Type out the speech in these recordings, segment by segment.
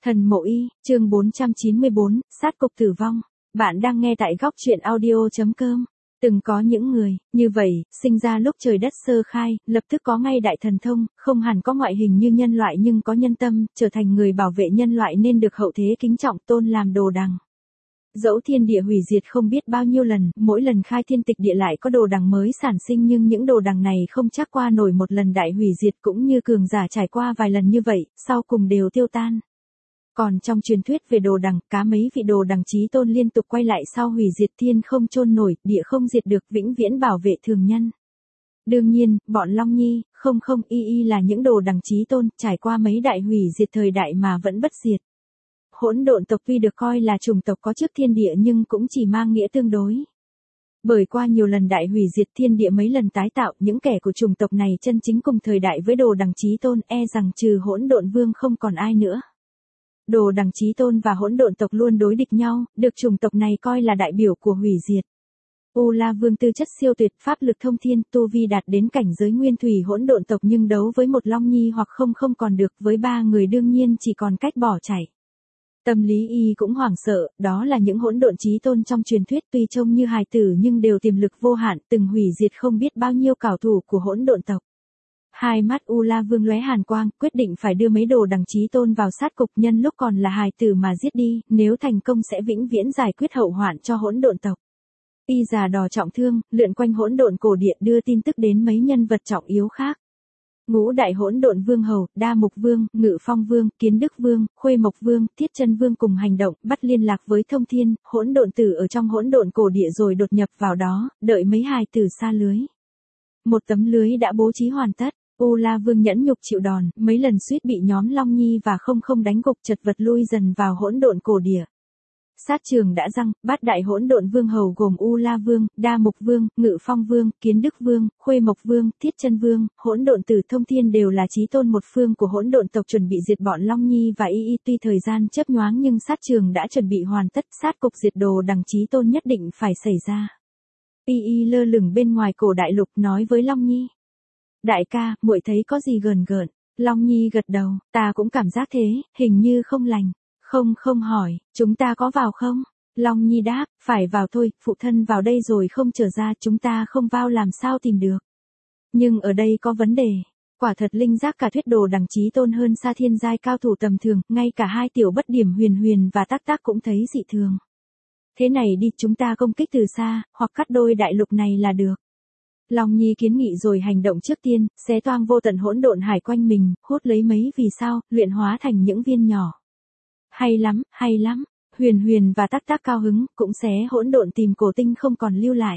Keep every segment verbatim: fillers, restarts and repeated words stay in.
Thần Mộ Y, chương bốn trăm chín mươi bốn, sát cục tử vong. Bạn đang nghe tại góc truyện audio.com. Từng có những người, như vậy, sinh ra lúc trời đất sơ khai, lập tức có ngay đại thần thông, không hẳn có ngoại hình như nhân loại nhưng có nhân tâm, trở thành người bảo vệ nhân loại nên được hậu thế kính trọng tôn làm đồ đằng. Dẫu thiên địa hủy diệt không biết bao nhiêu lần, mỗi lần khai thiên tịch địa lại có đồ đằng mới sản sinh nhưng những đồ đằng này không chắc qua nổi một lần đại hủy diệt cũng như cường giả trải qua vài lần như vậy, sau cùng đều tiêu tan. Còn trong truyền thuyết về đồ đằng, cá mấy vị đồ đằng chí tôn liên tục quay lại sau hủy diệt thiên không chôn nổi, địa không diệt được vĩnh viễn bảo vệ thường nhân. Đương nhiên, bọn Long Nhi, không không y y là những đồ đằng chí tôn, trải qua mấy đại hủy diệt thời đại mà vẫn bất diệt. Hỗn độn tộc tuy được coi là chủng tộc có trước thiên địa nhưng cũng chỉ mang nghĩa tương đối. Bởi qua nhiều lần đại hủy diệt thiên địa mấy lần tái tạo, những kẻ của chủng tộc này chân chính cùng thời đại với đồ đằng chí tôn e rằng trừ hỗn độn vương không còn ai nữa. Đồ đằng chí tôn và hỗn độn tộc luôn đối địch nhau, được chủng tộc này coi là đại biểu của hủy diệt. U La Vương tư chất siêu tuyệt, pháp lực thông thiên, tu vi đạt đến cảnh giới nguyên thủy hỗn độn tộc nhưng đấu với một Long Nhi hoặc không không còn được, với ba người đương nhiên chỉ còn cách bỏ chạy. Tâm lý y cũng hoảng sợ, đó là những hỗn độn chí tôn trong truyền thuyết tuy trông như hài tử nhưng đều tiềm lực vô hạn, từng hủy diệt không biết bao nhiêu cảo thủ của hỗn độn tộc. Hai mắt U La Vương lóe hàn quang, quyết định phải đưa mấy đồ đằng chí tôn vào sát cục nhân lúc còn là hài tử mà giết đi, nếu thành công sẽ vĩnh viễn giải quyết hậu hoạn cho hỗn độn tộc. Y già đò trọng thương, lượn quanh hỗn độn cổ địa đưa tin tức đến mấy nhân vật trọng yếu khác. Ngũ đại hỗn độn vương hầu, Đa Mục Vương, Ngự Phong Vương, Kiến Đức Vương, Khuê Mộc Vương, Thiết Chân Vương cùng hành động, bắt liên lạc với Thông Thiên, hỗn độn tử ở trong hỗn độn cổ địa rồi đột nhập vào đó, đợi mấy hài tử xa lưới. Một tấm lưới đã bố trí hoàn tất. U La Vương nhẫn nhục chịu đòn, mấy lần suýt bị nhóm Long Nhi và không không đánh gục chật vật lui dần vào hỗn độn cổ địa. Sát trường đã răng, bát đại hỗn độn vương hầu gồm U La Vương, Đa Mục Vương, Ngự Phong Vương, Kiến Đức Vương, Khuê Mộc Vương, Thiết Chân Vương, hỗn độn tử Thông Thiên đều là chí tôn một phương của hỗn độn tộc chuẩn bị diệt bọn Long Nhi và Y Y, tuy thời gian chớp nhoáng nhưng sát trường đã chuẩn bị hoàn tất, sát cục diệt đồ đằng chí tôn nhất định phải xảy ra. Y Y lơ lửng bên ngoài cổ đại lục nói với Long Nhi. Đại ca, muội thấy có gì gờn gợn? Long Nhi gật đầu, ta cũng cảm giác thế, hình như không lành. Không không hỏi, chúng ta có vào không? Long Nhi đáp, phải vào thôi, phụ thân vào đây rồi không trở ra, chúng ta không vào làm sao tìm được. Nhưng ở đây có vấn đề. Quả thật linh giác cả thuyết đồ đằng chí tôn hơn xa thiên giai cao thủ tầm thường, ngay cả hai tiểu bất điểm Huyền Huyền và Tác Tác cũng thấy dị thường. Thế này đi, chúng ta công kích từ xa, hoặc cắt đôi đại lục này là được. Long Nhi kiến nghị rồi hành động trước tiên, xé toang vô tận hỗn độn hải quanh mình, hút lấy mấy vì sao, luyện hóa thành những viên nhỏ. Hay lắm, hay lắm. Huyền Huyền và Tác Tác cao hứng, cũng xé hỗn độn tìm cổ tinh không còn lưu lại.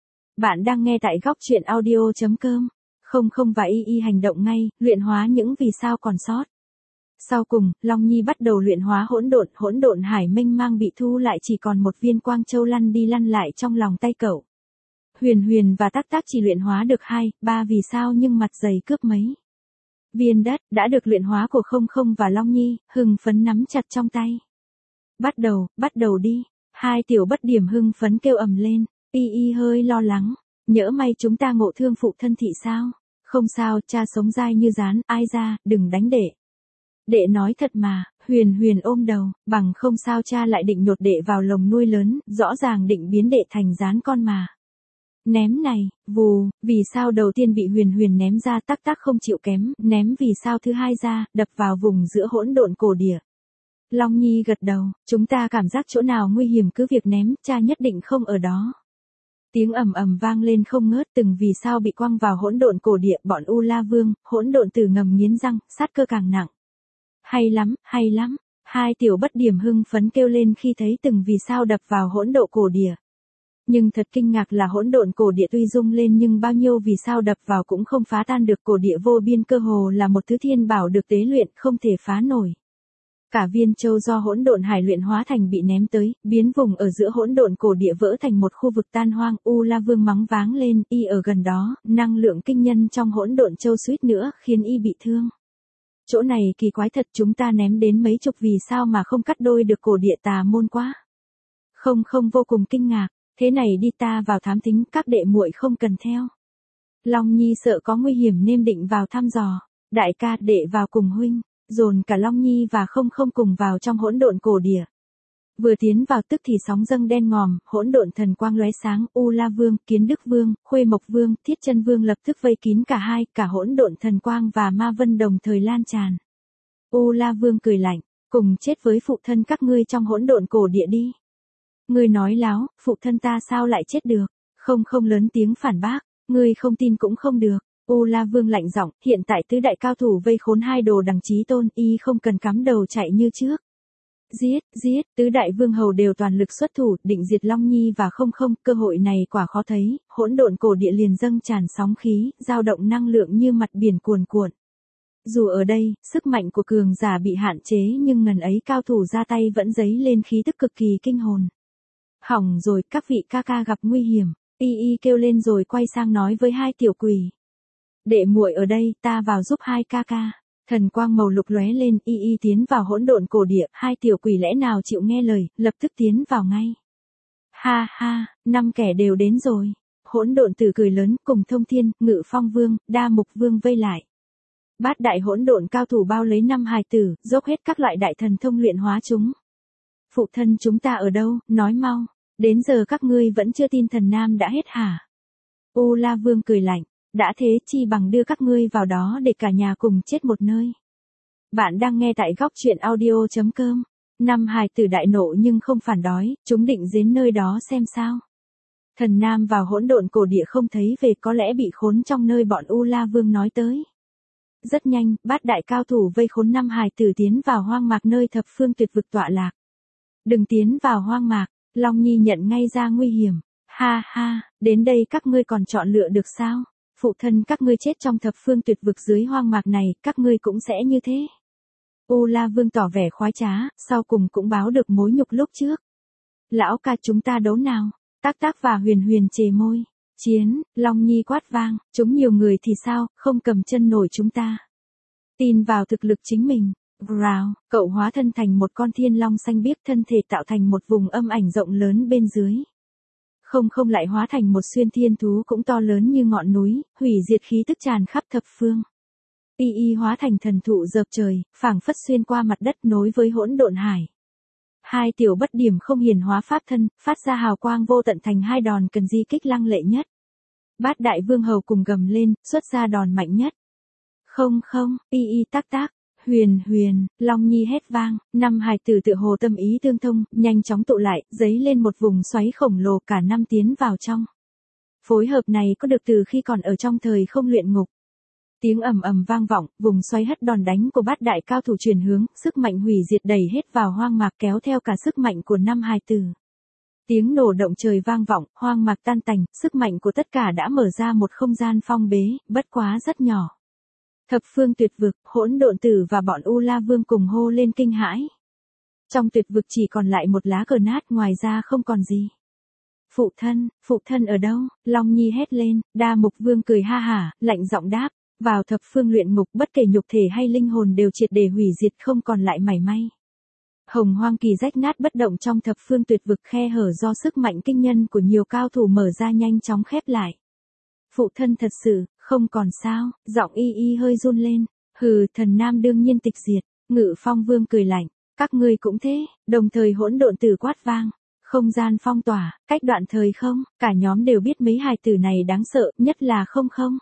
Bạn đang nghe tại góc truyện audio.com. Không không và Y Y hành động ngay, luyện hóa những vì sao còn sót. Sau cùng, Long Nhi bắt đầu luyện hóa hỗn độn, hỗn độn hải mênh mang bị thu lại chỉ còn một viên quang châu lăn đi lăn lại trong lòng tay cậu. Huyền Huyền và Tác Tác chỉ luyện hóa được hai, ba vì sao nhưng mặt dày cướp mấy. Viên đất đã được luyện hóa của không không và Long Nhi, hưng phấn nắm chặt trong tay. Bắt đầu, bắt đầu đi. Hai tiểu bất điểm hưng phấn kêu ầm lên. Y Y hơi lo lắng. Nhỡ may chúng ta ngộ thương phụ thân thị sao? Không sao, cha sống dai như rán, ai ra, đừng đánh đệ. Đệ nói thật mà, Huyền Huyền ôm đầu, bằng không sao cha lại định nhột đệ vào lồng nuôi lớn, rõ ràng định biến đệ thành rán con mà. Ném này, vù, vì sao đầu tiên bị Huyền Huyền ném ra, Tác Tác không chịu kém, ném vì sao thứ hai ra, đập vào vùng giữa hỗn độn cổ địa. Long Nhi gật đầu, chúng ta cảm giác chỗ nào nguy hiểm cứ việc ném, cha nhất định không ở đó. Tiếng ầm ầm vang lên không ngớt, từng vì sao bị quăng vào hỗn độn cổ địa, bọn U La Vương, hỗn độn tử ngầm nghiến răng, sát cơ càng nặng. Hay lắm, hay lắm, hai tiểu bất điểm hưng phấn kêu lên khi thấy từng vì sao đập vào hỗn độn cổ địa. Nhưng thật kinh ngạc là hỗn độn cổ địa tuy rung lên nhưng bao nhiêu vì sao đập vào cũng không phá tan được, cổ địa vô biên cơ hồ là một thứ thiên bảo được tế luyện, không thể phá nổi. Cả viên châu do hỗn độn hải luyện hóa thành bị ném tới, biến vùng ở giữa hỗn độn cổ địa vỡ thành một khu vực tan hoang. U La Vương mắng váng lên, y ở gần đó, năng lượng kinh nhân trong hỗn độn châu suýt nữa khiến y bị thương. Chỗ này kỳ quái thật, chúng ta ném đến mấy chục vì sao mà không cắt đôi được, cổ địa tà môn quá. Không không vô cùng kinh ngạc. Thế này đi, ta vào thám thính, các đệ muội không cần theo. Long Nhi sợ có nguy hiểm nên định vào thăm dò. Đại ca, đệ vào cùng huynh. dồn cả Long Nhi và không không cùng vào trong hỗn độn cổ địa. Vừa tiến vào tức thì sóng dâng đen ngòm, hỗn độn thần quang lóe sáng, U La Vương, Kiến Đức Vương, Khuê Mộc Vương, Thiết Chân Vương lập tức vây kín cả hai, cả hỗn độn thần quang và ma vân đồng thời lan tràn. U La Vương cười lạnh, cùng chết với phụ thân các ngươi trong hỗn độn cổ địa đi. Ngươi nói láo, phụ thân ta sao lại chết được? Không không lớn tiếng phản bác, ngươi không tin cũng không được. U La Vương lạnh giọng, hiện tại tứ đại cao thủ vây khốn hai đồ đằng chí tôn, y không cần cắm đầu chạy như trước. Giết, giết, tứ đại vương hầu đều toàn lực xuất thủ, định diệt Long Nhi và không không, cơ hội này quả khó thấy, hỗn độn cổ địa liền dâng tràn sóng khí, dao động năng lượng như mặt biển cuồn cuộn. Dù ở đây, sức mạnh của cường giả bị hạn chế nhưng ngần ấy cao thủ ra tay vẫn dấy lên khí tức cực kỳ kinh hồn. Hỏng rồi, các vị ca ca gặp nguy hiểm, y y kêu lên rồi quay sang nói với hai tiểu quỷ. Đệ muội ở đây, ta vào giúp hai ca ca. Thần quang màu lục lóe lên, y y tiến vào hỗn độn cổ địa, hai tiểu quỷ lẽ nào chịu nghe lời, lập tức tiến vào ngay. Ha ha, năm kẻ đều đến rồi. Hỗn độn tử cười lớn, cùng Thông Thiên, Ngự Phong Vương, Đa Mục Vương vây lại. Bát đại hỗn độn cao thủ bao lấy năm hài tử, dốc hết các loại đại thần thông luyện hóa chúng. Phụ thân chúng ta ở đâu, nói mau, đến giờ các ngươi vẫn chưa tin thần nam đã hết hả? U La Vương cười lạnh. Đã thế chi bằng đưa các ngươi vào đó để cả nhà cùng chết một nơi. Bạn đang nghe tại góc truyện audio.com. Năm hài tử đại nộ nhưng không phản đói, chúng định đến nơi đó xem sao. Thần nam vào hỗn độn cổ địa không thấy về, có lẽ bị khốn trong nơi bọn U La Vương nói tới. Rất nhanh, bát đại cao thủ vây khốn năm hài tử tiến vào hoang mạc nơi thập phương tuyệt vực tọa lạc. Đừng tiến vào hoang mạc, Long Nhi nhận ngay ra nguy hiểm. Ha ha, đến đây các ngươi còn chọn lựa được sao? Phụ thân các ngươi chết trong thập phương tuyệt vực dưới hoang mạc này, các ngươi cũng sẽ như thế. U La Vương tỏ vẻ khoái trá, sau cùng cũng báo được mối nhục lúc trước. Lão ca chúng ta đấu nào? Tác Tác và Huyền Huyền chề môi. Chiến, Long Nhi quát vang, chúng nhiều người thì sao, không cầm chân nổi chúng ta. Tin vào thực lực chính mình. Growl, cậu hóa thân thành một con thiên long xanh biếc, thân thể tạo thành một vùng âm ảnh rộng lớn bên dưới. Không không lại hóa thành một xuyên thiên thú cũng to lớn như ngọn núi, hủy diệt khí tức tràn khắp thập phương. Y y hóa thành thần thụ dợp trời, phảng phất xuyên qua mặt đất nối với hỗn độn hải. Hai tiểu bất điểm không hiển hóa pháp thân, phát ra hào quang vô tận thành hai đòn cần di kích lăng lệ nhất. Bát đại vương hầu cùng gầm lên, xuất ra đòn mạnh nhất. Không không, y y Tác Tác. Huyền Huyền, Long Nhi hét vang, năm hài tử tự hồ tâm ý tương thông, nhanh chóng tụ lại, dấy lên một vùng xoáy khổng lồ, cả năm tiến vào trong. Phối hợp này có được từ khi còn ở trong thời không luyện ngục. Tiếng ầm ầm vang vọng, vùng xoáy hất đòn đánh của bát đại cao thủ chuyển hướng, sức mạnh hủy diệt đẩy hết vào hoang mạc kéo theo cả sức mạnh của năm hài tử. Tiếng nổ động trời vang vọng, hoang mạc tan tành, sức mạnh của tất cả đã mở ra một không gian phong bế, bất quá rất nhỏ. Thập phương tuyệt vực, hỗn độn tử và bọn U La Vương cùng hô lên kinh hãi. Trong tuyệt vực chỉ còn lại một lá cờ nát, ngoài ra không còn gì. Phụ thân, phụ thân ở đâu? Long Nhi hét lên, Đa Mục Vương cười ha hả, lạnh giọng đáp, vào thập phương luyện ngục bất kể nhục thể hay linh hồn đều triệt để hủy diệt không còn lại mảy may. Hồng hoang kỳ rách nát bất động trong thập phương tuyệt vực, khe hở do sức mạnh kinh nhân của nhiều cao thủ mở ra nhanh chóng khép lại. Phụ thân thật sự, không còn sao, giọng y y hơi run lên, hừ, thần nam đương nhiên tịch diệt, Ngự Phong Vương cười lạnh, các ngươi cũng thế, đồng thời hỗn độn tử quát vang, không gian phong tỏa, cách đoạn thời không, cả nhóm đều biết mấy hài tử này đáng sợ, nhất là không không.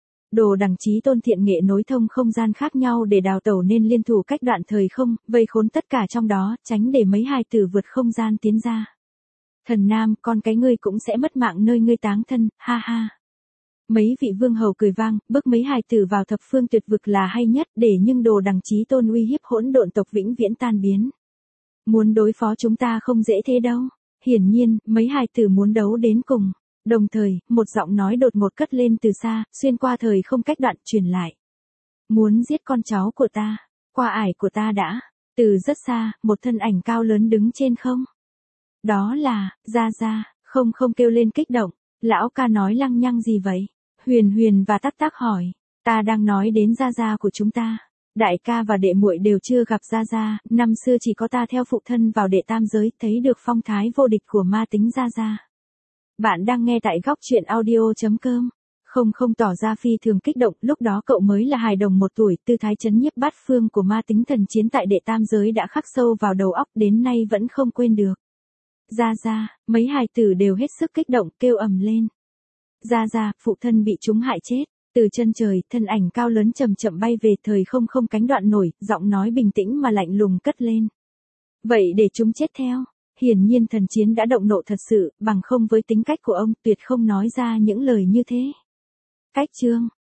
Đồ đằng chí tôn thiện nghệ nối thông không gian khác nhau để đào tẩu nên liên thủ cách đoạn thời không, vây khốn tất cả trong đó, tránh để mấy hài tử vượt không gian tiến ra. Thần nam, con cái ngươi cũng sẽ mất mạng nơi ngươi táng thân, ha ha. Mấy vị vương hầu cười vang, bước mấy hài tử vào thập phương tuyệt vực là hay nhất, để nhưng đồ đằng chí tôn uy hiếp hỗn độn tộc vĩnh viễn tan biến. Muốn đối phó chúng ta không dễ thế đâu. Hiển nhiên, mấy hài tử muốn đấu đến cùng. Đồng thời, một giọng nói đột ngột cất lên từ xa, xuyên qua thời không cách đoạn truyền lại. Muốn giết con cháu của ta, qua ải của ta đã. Từ rất xa, một thân ảnh cao lớn đứng trên không. Đó là, Gia Gia, không không kêu lên kích động. Lão ca nói lăng nhăng gì vậy? Huyền Huyền và Tác Tác hỏi, ta đang nói đến Gia Gia của chúng ta. Đại ca và đệ muội đều chưa gặp Gia Gia, năm xưa chỉ có ta theo phụ thân vào đệ tam giới, thấy được phong thái vô địch của ma tính Gia Gia. Bạn đang nghe tại góc truyện audio chấm com. Không không tỏ ra phi thường kích động, lúc đó cậu mới là hài đồng một tuổi, tư thái chấn nhiếp bát phương của ma tính thần chiến tại đệ tam giới đã khắc sâu vào đầu óc đến nay vẫn không quên được. Ra ra, mấy hài tử đều hết sức kích động, kêu ầm lên. Ra ra, phụ thân bị chúng hại chết. Từ chân trời, thân ảnh cao lớn chậm chậm bay về, thời không không cánh đoạn nổi, giọng nói bình tĩnh mà lạnh lùng cất lên. Vậy để chúng chết theo. Hiển nhiên thần chiến đã động nộ thật sự, bằng không với tính cách của ông tuyệt không nói ra những lời như thế. Cách chương